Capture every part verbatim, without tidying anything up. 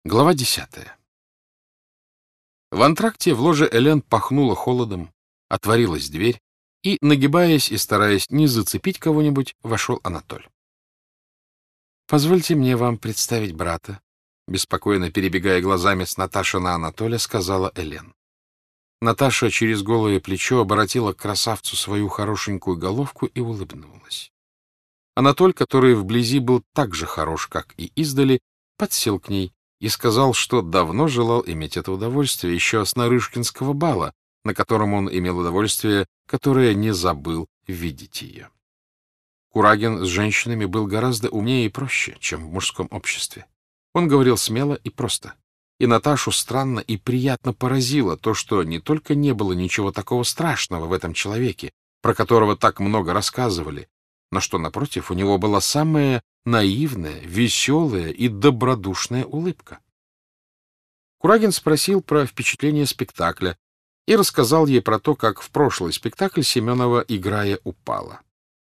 Глава десятая. В антракте в ложе Элен пахнуло холодом, отворилась дверь, и, нагибаясь и стараясь не зацепить кого-нибудь, вошел Анатоль. — Позвольте мне вам представить брата, — беспокойно перебегая глазами с Наташи на Анатоля, сказала Элен. Наташа через голое плечо оборотила к красавцу свою хорошенькую головку и улыбнулась. Анатоль, который вблизи был так же хорош, как и издали, подсел к ней и сказал, что давно желал иметь это удовольствие еще с Нарышкинского бала, на котором он имел удовольствие, которое не забыл видеть ее. Курагин с женщинами был гораздо умнее и проще, чем в мужском обществе. Он говорил смело и просто. И Наташу странно и приятно поразило то, что не только не было ничего такого страшного в этом человеке, про которого так много рассказывали, но что, напротив, у него была самая наивная, веселая и добродушная улыбка. Курагин спросил про впечатление спектакля и рассказал ей про то, как в прошлый спектакль Семенова, играя, упала.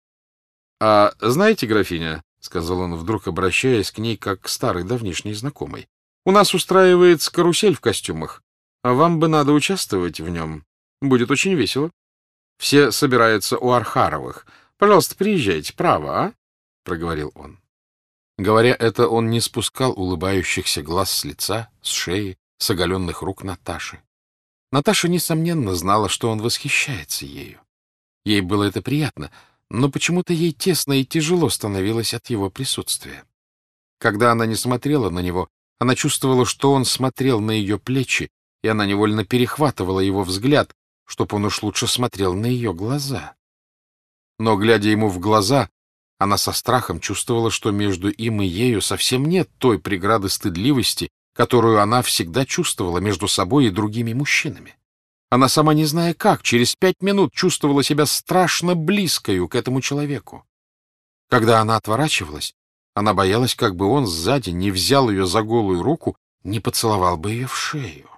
— А знаете, графиня, — сказал он, вдруг обращаясь к ней как к старой давнишней знакомой, — у нас устраивается карусель в костюмах, а вам бы надо участвовать в нем. Будет очень весело. Все собираются у Архаровых. Пожалуйста, приезжайте, право, а? — проговорил он. Говоря это, он не спускал улыбающихся глаз с лица, с шеи, с оголенных рук Наташи. Наташа, несомненно, знала, что он восхищается ею. Ей было это приятно, но почему-то ей тесно и тяжело становилось от его присутствия. Когда она не смотрела на него, она чувствовала, что он смотрел на ее плечи, и она невольно перехватывала его взгляд, чтобы он уж лучше смотрел на ее глаза. Но, глядя ему в глаза, она со страхом чувствовала, что между им и ею совсем нет той преграды стыдливости, которую она всегда чувствовала между собой и другими мужчинами. Она, сама не зная как, через пять минут чувствовала себя страшно близкою к этому человеку. Когда она отворачивалась, она боялась, как бы он сзади не взял ее за голую руку, не поцеловал бы ее в шею.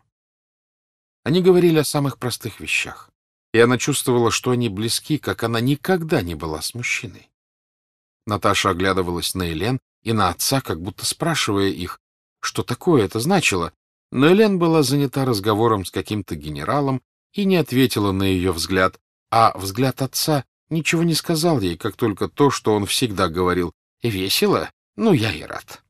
Они говорили о самых простых вещах, и она чувствовала, что они близки, как она никогда не была с мужчиной. Наташа оглядывалась на Элен и на отца, как будто спрашивая их, что такое это значило, но Элен была занята разговором с каким-то генералом и не ответила на ее взгляд, а взгляд отца ничего не сказал ей, как только то, что он всегда говорил: «Весело? Ну, я и рад».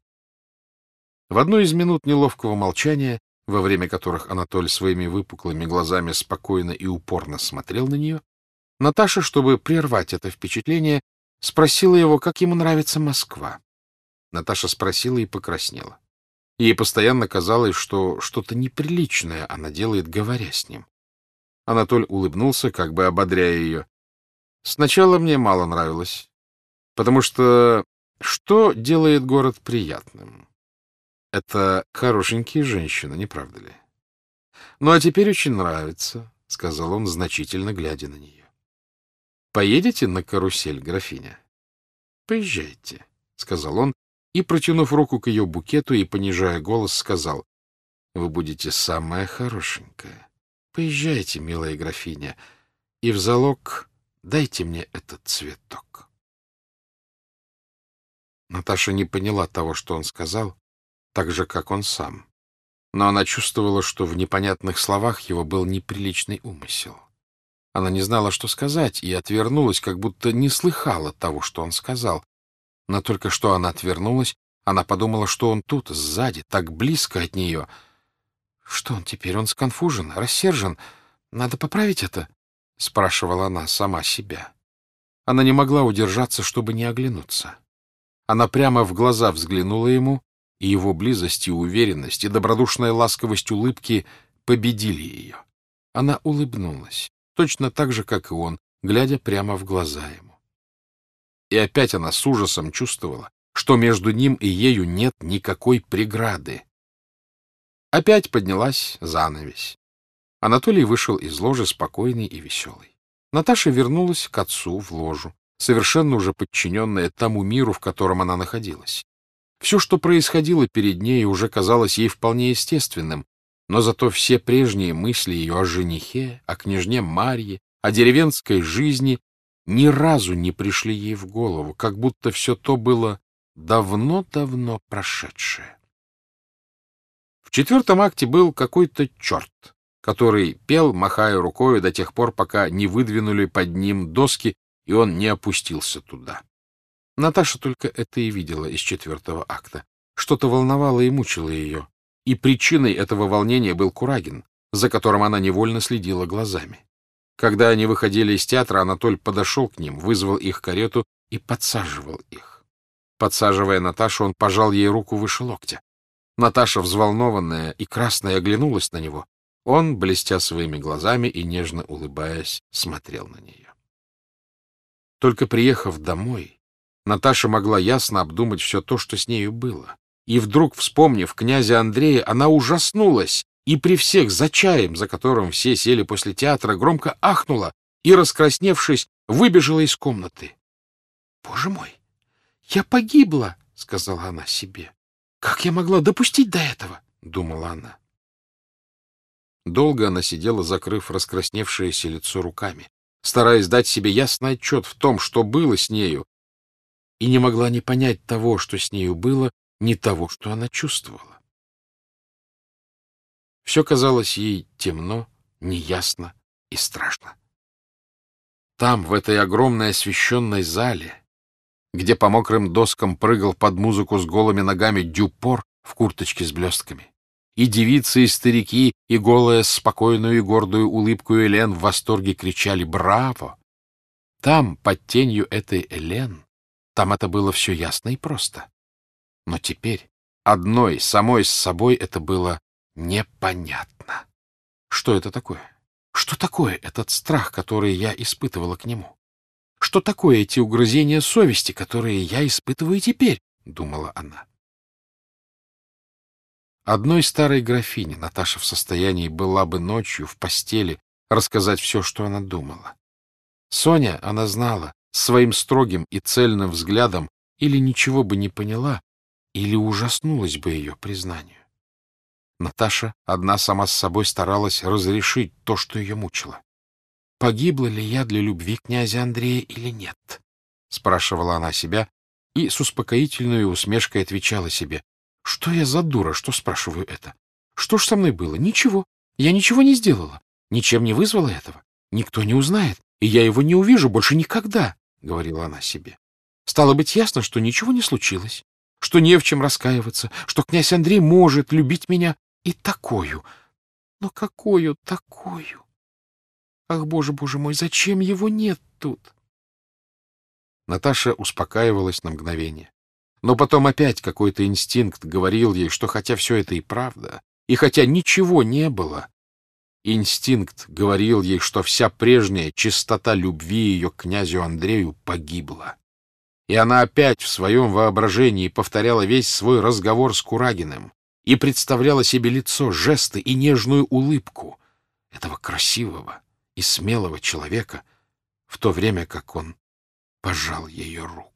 В одну из минут неловкого молчания, во время которых Анатоль своими выпуклыми глазами спокойно и упорно смотрел на нее, Наташа, чтобы прервать это впечатление, спросила его, как ему нравится Москва. Наташа спросила и покраснела. Ей постоянно казалось, что что-то неприличное она делает, говоря с ним. Анатоль улыбнулся, как бы ободряя ее. «Сначала мне мало нравилось, потому что что делает город приятным? Это хорошенькие женщины, не правда ли? Ну, а теперь очень нравится», — сказал он, значительно глядя на нее. «Поедете на карусель, графиня?» «Поезжайте», — сказал он, и, протянув руку к ее букету и понижая голос, сказал: «Вы будете самая хорошенькая. Поезжайте, милая графиня, и в залог дайте мне этот цветок». Наташа не поняла того, что он сказал, так же, как он сам. Но она чувствовала, что в непонятных словах его был неприличный умысел. Она не знала, что сказать, и отвернулась, как будто не слыхала того, что он сказал. Но только что она отвернулась, она подумала, что он тут, сзади, так близко от нее. Что он теперь? Он сконфужен, рассержен. Надо поправить это? — спрашивала она сама себя. Она не могла удержаться, чтобы не оглянуться. Она прямо в глаза взглянула ему, и его близость и уверенность, и добродушная ласковость улыбки победили ее. Она улыбнулась, точно так же, как и он, глядя прямо в глаза ему. И опять она с ужасом чувствовала, что между ним и ею нет никакой преграды. Опять поднялась занавесь. Анатолий вышел из ложи спокойный и веселый. Наташа вернулась к отцу в ложу, совершенно уже подчиненная тому миру, в котором она находилась. Все, что происходило перед ней, уже казалось ей вполне естественным, но зато все прежние мысли ее о женихе, о княжне Марье, о деревенской жизни ни разу не пришли ей в голову, как будто все то было давно-давно прошедшее. В четвертом акте был какой-то черт, который пел, махая рукой до тех пор, пока не выдвинули под ним доски, и он не опустился туда. Наташа только это и видела из четвертого акта. Что-то волновало и мучило ее, и причиной этого волнения был Курагин, за которым она невольно следила глазами. Когда они выходили из театра, Анатоль подошел к ним, вызвал их карету и подсаживал их. Подсаживая Наташу, он пожал ей руку выше локтя. Наташа, взволнованная и красная, оглянулась на него. Он, блестя своими глазами и нежно улыбаясь, смотрел на нее. Только приехав домой, Наташа могла ясно обдумать все то, что с нею было. И вдруг, вспомнив князя Андрея, она ужаснулась и при всех за чаем, за которым все сели после театра, громко ахнула и, раскрасневшись, выбежала из комнаты. — Боже мой, я погибла! — сказала она себе. — Как я могла допустить до этого? — думала она. Долго она сидела, закрыв раскрасневшееся лицо руками, стараясь дать себе ясный отчет в том, что было с нею, и не могла ни понять того, что с нею было, ни того, что она чувствовала. Все казалось ей темно, неясно и страшно. Там, в этой огромной освещенной зале, где по мокрым доскам прыгал под музыку с голыми ногами Дюпор в курточке с блестками, и девицы, и старики, и голая, спокойную и гордую улыбку Элен в восторге кричали «Браво!». Там, под тенью этой Элен, там это было все ясно и просто. Но теперь одной, самой с собой это было непонятно. Что это такое? Что такое этот страх, который я испытывала к нему? Что такое эти угрызения совести, которые я испытываю теперь? — думала она. Одной старой графине Наташа в состоянии была бы ночью в постели рассказать все, что она думала. Соня, она знала, своим строгим и цельным взглядом или ничего бы не поняла, или ужаснулась бы ее признанию. Наташа одна сама с собой старалась разрешить то, что ее мучило. «Погибла ли я для любви князя Андрея или нет?» — спрашивала она себя и с успокоительной усмешкой отвечала себе: «Что я за дура, что спрашиваю это? Что ж со мной было? Ничего. Я ничего не сделала. Ничем не вызвала этого. Никто не узнает, и я его не увижу больше никогда», — говорила она себе. «Стало быть, ясно, что ничего не случилось, что не в чем раскаиваться, что князь Андрей может любить меня и такую. Но какую такую? Ах, боже, боже мой, зачем его нет тут?» Наташа успокаивалась на мгновение. Но потом опять какой-то инстинкт говорил ей, что хотя все это и правда, и хотя ничего не было, инстинкт говорил ей, что вся прежняя чистота любви ее к князю Андрею погибла. И она опять в своем воображении повторяла весь свой разговор с Курагиным и представляла себе лицо, жесты и нежную улыбку этого красивого и смелого человека, в то время как он пожал ее руку.